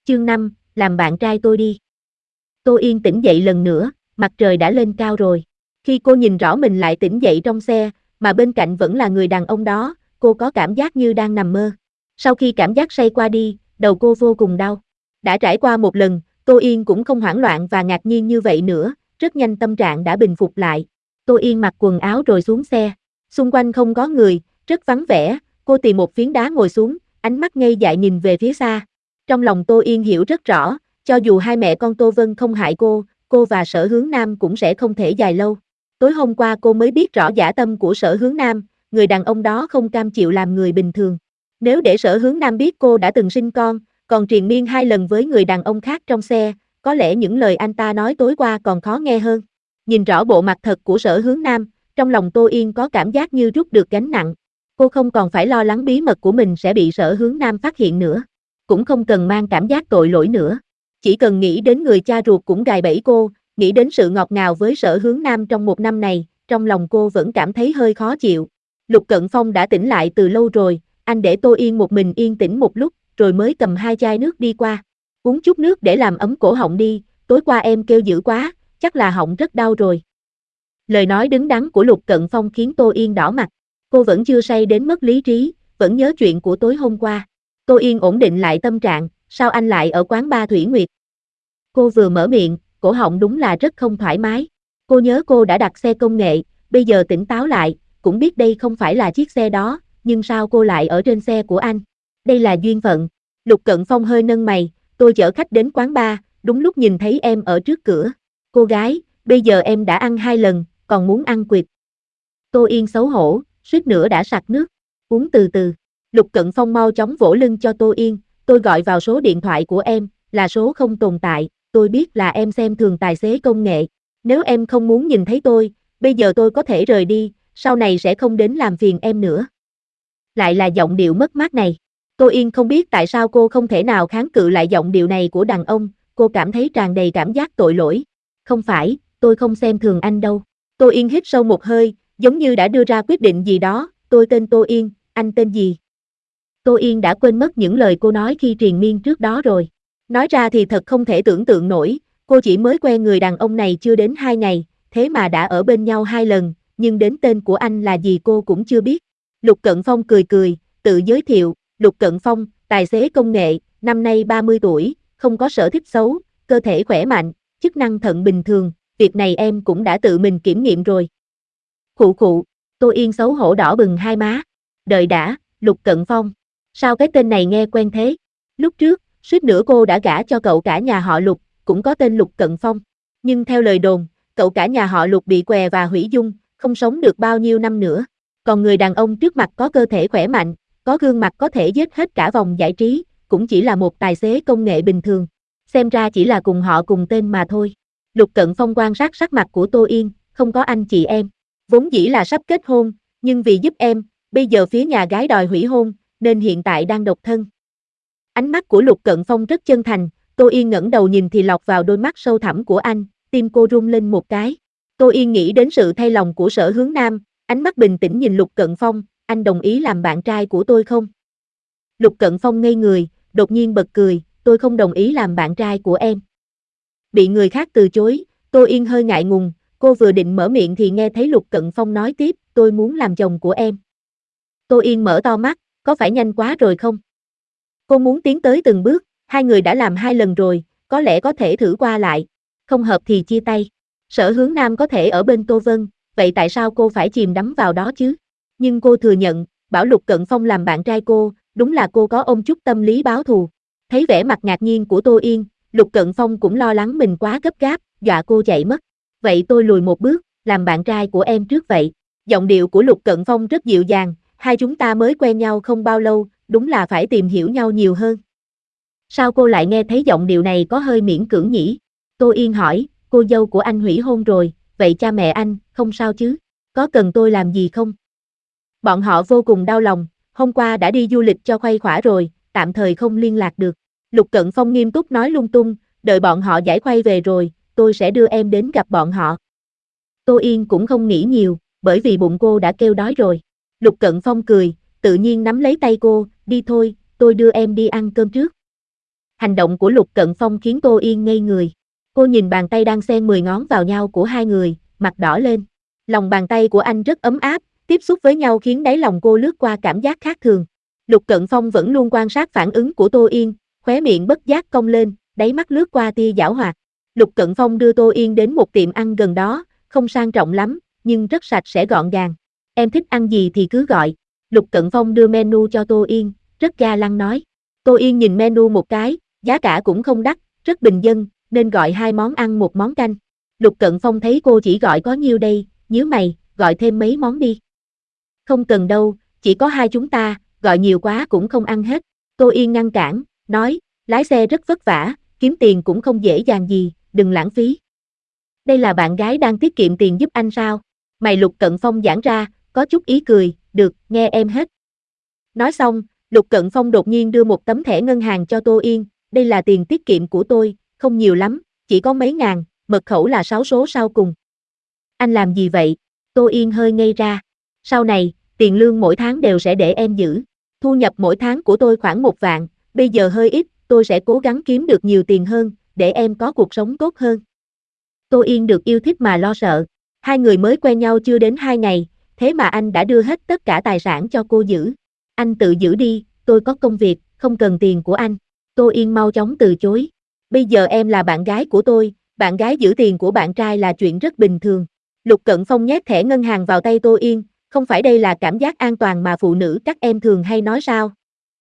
Chương 5, làm bạn trai tôi đi. Tô Yên tỉnh dậy lần nữa, mặt trời đã lên cao rồi. Khi cô nhìn rõ mình lại tỉnh dậy trong xe, mà bên cạnh vẫn là người đàn ông đó, cô có cảm giác như đang nằm mơ. Sau khi cảm giác say qua đi, đầu cô vô cùng đau. Đã trải qua một lần, Tô Yên cũng không hoảng loạn và ngạc nhiên như vậy nữa, rất nhanh tâm trạng đã bình phục lại. Tô Yên mặc quần áo rồi xuống xe. Xung quanh không có người, rất vắng vẻ, cô tìm một phiến đá ngồi xuống, ánh mắt ngây dại nhìn về phía xa. Trong lòng Tô Yên hiểu rất rõ, cho dù hai mẹ con Tô Vân không hại cô và Sở Hướng Nam cũng sẽ không thể dài lâu. Tối hôm qua cô mới biết rõ dã tâm của Sở Hướng Nam, người đàn ông đó không cam chịu làm người bình thường. Nếu để Sở Hướng Nam biết cô đã từng sinh con, còn triền miên 2 lần với người đàn ông khác trong xe, có lẽ những lời anh ta nói tối qua còn khó nghe hơn. Nhìn rõ bộ mặt thật của Sở Hướng Nam, trong lòng Tô Yên có cảm giác như rút được gánh nặng. Cô không còn phải lo lắng bí mật của mình sẽ bị Sở Hướng Nam phát hiện nữa. Cũng không cần mang cảm giác tội lỗi nữa. Chỉ cần nghĩ đến người cha ruột cũng gài bẫy cô, nghĩ đến sự ngọt ngào với Sở Hướng Nam trong một năm này, trong lòng cô vẫn cảm thấy hơi khó chịu. Lục Cận Phong đã tỉnh lại từ lâu rồi, anh để Tô Yên một mình yên tĩnh một lúc, rồi mới cầm 2 chai nước đi qua. Uống chút nước để làm ấm cổ họng đi, tối qua em kêu dữ quá, chắc là họng rất đau rồi. Lời nói đứng đắn của Lục Cận Phong khiến Tô Yên đỏ mặt. Cô vẫn chưa say đến mất lý trí, vẫn nhớ chuyện của tối hôm qua. Tô Yên ổn định lại tâm trạng, sao anh lại ở quán bar Thủy Nguyệt? Cô vừa mở miệng, cổ họng đúng là rất không thoải mái. Cô nhớ cô đã đặt xe công nghệ, bây giờ tỉnh táo lại, cũng biết đây không phải là chiếc xe đó, nhưng sao cô lại ở trên xe của anh? Đây là duyên phận. Lục Cận Phong hơi nâng mày, tôi chở khách đến quán bar, đúng lúc nhìn thấy em ở trước cửa. Cô gái, bây giờ em đã ăn 2 lần, còn muốn ăn quỵt. Tô Yên xấu hổ, suýt nữa đã sặc nước. Uống từ từ. Lục Cận Phong mau chóng vỗ lưng cho Tô Yên, tôi gọi vào số điện thoại của em, là số không tồn tại, tôi biết là em xem thường tài xế công nghệ. Nếu em không muốn nhìn thấy tôi, bây giờ tôi có thể rời đi, sau này sẽ không đến làm phiền em nữa. Lại là giọng điệu mất mát này. Tô Yên không biết tại sao cô không thể nào kháng cự lại giọng điệu này của đàn ông, cô cảm thấy tràn đầy cảm giác tội lỗi. Không phải, tôi không xem thường anh đâu. Tô Yên hít sâu một hơi, giống như đã đưa ra quyết định gì đó, tôi tên Tô Yên, anh tên gì? Tô Yên đã quên mất những lời cô nói khi triền miên trước đó rồi. Nói ra thì thật không thể tưởng tượng nổi, cô chỉ mới quen người đàn ông này chưa đến 2 ngày, thế mà đã ở bên nhau 2 lần, nhưng đến tên của anh là gì cô cũng chưa biết. Lục Cận Phong cười cười, tự giới thiệu, Lục Cận Phong, tài xế công nghệ, năm nay 30 tuổi, không có sở thích xấu, cơ thể khỏe mạnh, chức năng thận bình thường, việc này em cũng đã tự mình kiểm nghiệm rồi. Khụ khụ, Tô Yên xấu hổ đỏ bừng hai má. Đợi đã, Lục Cận Phong. Sao cái tên này nghe quen thế? Lúc trước, suýt nữa cô đã gả cho cậu cả nhà họ Lục, cũng có tên Lục Cận Phong. Nhưng theo lời đồn, cậu cả nhà họ Lục bị què và hủy dung, không sống được bao nhiêu năm nữa. Còn người đàn ông trước mặt có cơ thể khỏe mạnh, có gương mặt có thể giết hết cả vòng giải trí, cũng chỉ là một tài xế công nghệ bình thường. Xem ra chỉ là cùng họ cùng tên mà thôi. Lục Cận Phong quan sát sắc mặt của Tô Yên, không có anh chị em. Vốn dĩ là sắp kết hôn, nhưng vì giúp em, bây giờ phía nhà gái đòi hủy hôn, nên hiện tại đang độc thân. Ánh mắt của Lục Cận Phong rất chân thành, Tô Yên ngẩng đầu nhìn thì lọt vào đôi mắt sâu thẳm của anh, tim cô rung lên một cái. Tô Yên nghĩ đến sự thay lòng của Sở Hướng Nam, ánh mắt bình tĩnh nhìn Lục Cận Phong, anh đồng ý làm bạn trai của tôi không? Lục Cận Phong ngây người, đột nhiên bật cười, tôi không đồng ý làm bạn trai của em. Bị người khác từ chối, Tô Yên hơi ngại ngùng, cô vừa định mở miệng thì nghe thấy Lục Cận Phong nói tiếp, tôi muốn làm chồng của em. Tô Yên mở to mắt, có phải nhanh quá rồi không? Cô muốn tiến tới từng bước, hai người đã làm 2 lần rồi, có lẽ có thể thử qua lại, không hợp thì chia tay. Sở Hướng Nam có thể ở bên Tô Vân, vậy tại sao cô phải chìm đắm vào đó chứ? Nhưng cô thừa nhận, bảo Lục Cận Phong làm bạn trai cô, đúng là cô có ôm chút tâm lý báo thù. Thấy vẻ mặt ngạc nhiên của Tô Yên, Lục Cận Phong cũng lo lắng mình quá gấp gáp, dọa cô chạy mất. Vậy tôi lùi một bước, làm bạn trai của em trước vậy. Giọng điệu của Lục Cận Phong rất dịu dàng, hai chúng ta mới quen nhau không bao lâu, đúng là phải tìm hiểu nhau nhiều hơn. Sao cô lại nghe thấy giọng điệu này có hơi miễn cưỡng nhỉ? Tô Yên hỏi, cô dâu của anh hủy hôn rồi, vậy cha mẹ anh, không sao chứ? Có cần tôi làm gì không? Bọn họ vô cùng đau lòng, hôm qua đã đi du lịch cho khuây khỏa rồi, tạm thời không liên lạc được. Lục Cận Phong nghiêm túc nói lung tung, đợi bọn họ giải khuây về rồi, tôi sẽ đưa em đến gặp bọn họ. Tô Yên cũng không nghĩ nhiều, bởi vì bụng cô đã kêu đói rồi. Lục Cận Phong cười, tự nhiên nắm lấy tay cô, đi thôi, tôi đưa em đi ăn cơm trước. Hành động của Lục Cận Phong khiến Tô Yên ngây người. Cô nhìn bàn tay đang xen 10 ngón vào nhau của hai người, mặt đỏ lên. Lòng bàn tay của anh rất ấm áp, tiếp xúc với nhau khiến đáy lòng cô lướt qua cảm giác khác thường. Lục Cận Phong vẫn luôn quan sát phản ứng của Tô Yên, khóe miệng bất giác cong lên, đáy mắt lướt qua tia giảo hoạt. Lục Cận Phong đưa Tô Yên đến một tiệm ăn gần đó, không sang trọng lắm, nhưng rất sạch sẽ gọn gàng. Em thích ăn gì thì cứ gọi. Lục Cận Phong đưa menu cho Tô Yên, rất ga lăng nói. Tô Yên nhìn menu một cái, giá cả cũng không đắt, rất bình dân, nên gọi 2 món ăn 1 món canh. Lục Cận Phong thấy cô chỉ gọi có nhiêu đây, nhíu mày, gọi thêm mấy món đi. Không cần đâu, chỉ có 2 chúng ta, gọi nhiều quá cũng không ăn hết. Tô Yên ngăn cản, nói, lái xe rất vất vả, kiếm tiền cũng không dễ dàng gì, đừng lãng phí. Đây là bạn gái đang tiết kiệm tiền giúp anh sao? Mày Lục Cận Phong giãn ra, có chút ý cười, được, nghe em hết. Nói xong, Lục Cận Phong đột nhiên đưa một tấm thẻ ngân hàng cho Tô Yên, đây là tiền tiết kiệm của tôi, không nhiều lắm, chỉ có mấy ngàn, mật khẩu là 6 số sau cùng. Anh làm gì vậy? Tô Yên hơi ngây ra. Sau này, tiền lương mỗi tháng đều sẽ để em giữ. Thu nhập mỗi tháng của tôi khoảng 1 vạn, bây giờ hơi ít, tôi sẽ cố gắng kiếm được nhiều tiền hơn, để em có cuộc sống tốt hơn. Tô Yên được yêu thích mà lo sợ. Hai người mới quen nhau chưa đến 2 ngày, thế mà anh đã đưa hết tất cả tài sản cho cô giữ. Anh tự giữ đi, tôi có công việc, không cần tiền của anh. Tô Yên mau chóng từ chối. Bây giờ em là bạn gái của tôi, bạn gái giữ tiền của bạn trai là chuyện rất bình thường. Lục Cận Phong nhét thẻ ngân hàng vào tay Tô Yên, không phải đây là cảm giác an toàn mà phụ nữ các em thường hay nói sao?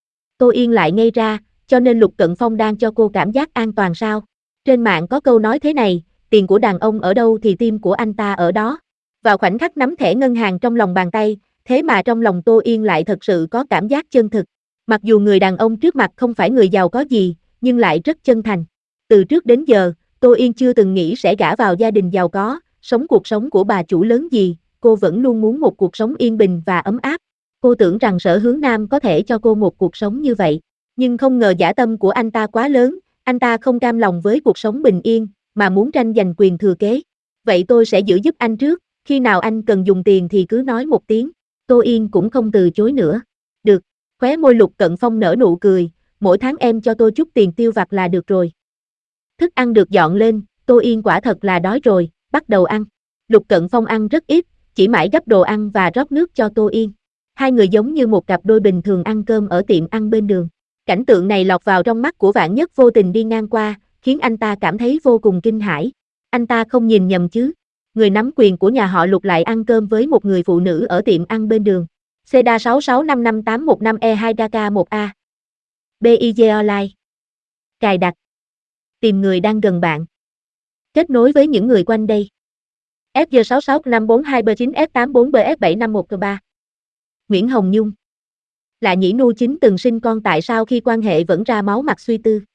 Tô Yên lại ngây ra, cho nên Lục Cận Phong đang cho cô cảm giác an toàn sao? Trên mạng có câu nói thế này, tiền của đàn ông ở đâu thì tim của anh ta ở đó. Vào khoảnh khắc nắm thẻ ngân hàng trong lòng bàn tay, thế mà trong lòng Tô Yên lại thật sự có cảm giác chân thực. Mặc dù người đàn ông trước mặt không phải người giàu có gì, nhưng lại rất chân thành. Từ trước đến giờ, Tô Yên chưa từng nghĩ sẽ gả vào gia đình giàu có, sống cuộc sống của bà chủ lớn gì, cô vẫn luôn muốn một cuộc sống yên bình và ấm áp. Cô tưởng rằng Sở Hướng Nam có thể cho cô một cuộc sống như vậy, nhưng không ngờ dã tâm của anh ta quá lớn, anh ta không cam lòng với cuộc sống bình yên, mà muốn tranh giành quyền thừa kế. Vậy tôi sẽ giữ giúp anh trước, khi nào anh cần dùng tiền thì cứ nói một tiếng. Tô Yên cũng không từ chối nữa. Được, khóe môi Lục Cận Phong nở nụ cười, mỗi tháng em cho tôi chút tiền tiêu vặt là được rồi. Thức ăn được dọn lên, Tô Yên quả thật là đói rồi, bắt đầu ăn. Lục Cận Phong ăn rất ít, chỉ mãi gấp đồ ăn và rót nước cho Tô Yên. Hai người giống như một cặp đôi bình thường ăn cơm ở tiệm ăn bên đường. Cảnh tượng này lọt vào trong mắt của Vạn Nhất vô tình đi ngang qua, khiến anh ta cảm thấy vô cùng kinh hãi. Anh ta không nhìn nhầm chứ. Người nắm quyền của nhà họ Lục lại ăn cơm với một người phụ nữ ở tiệm ăn bên đường. Seda 6655815E2 Daka 1A. BIG Online. Cài đặt. Tìm người đang gần bạn. Kết nối với những người quanh đây. FG66542B9F84BF751G3. Nguyễn Hồng Nhung. Lạ nhỉ, Nu Chính từng sinh con tại sao khi quan hệ vẫn ra máu mặt suy tư.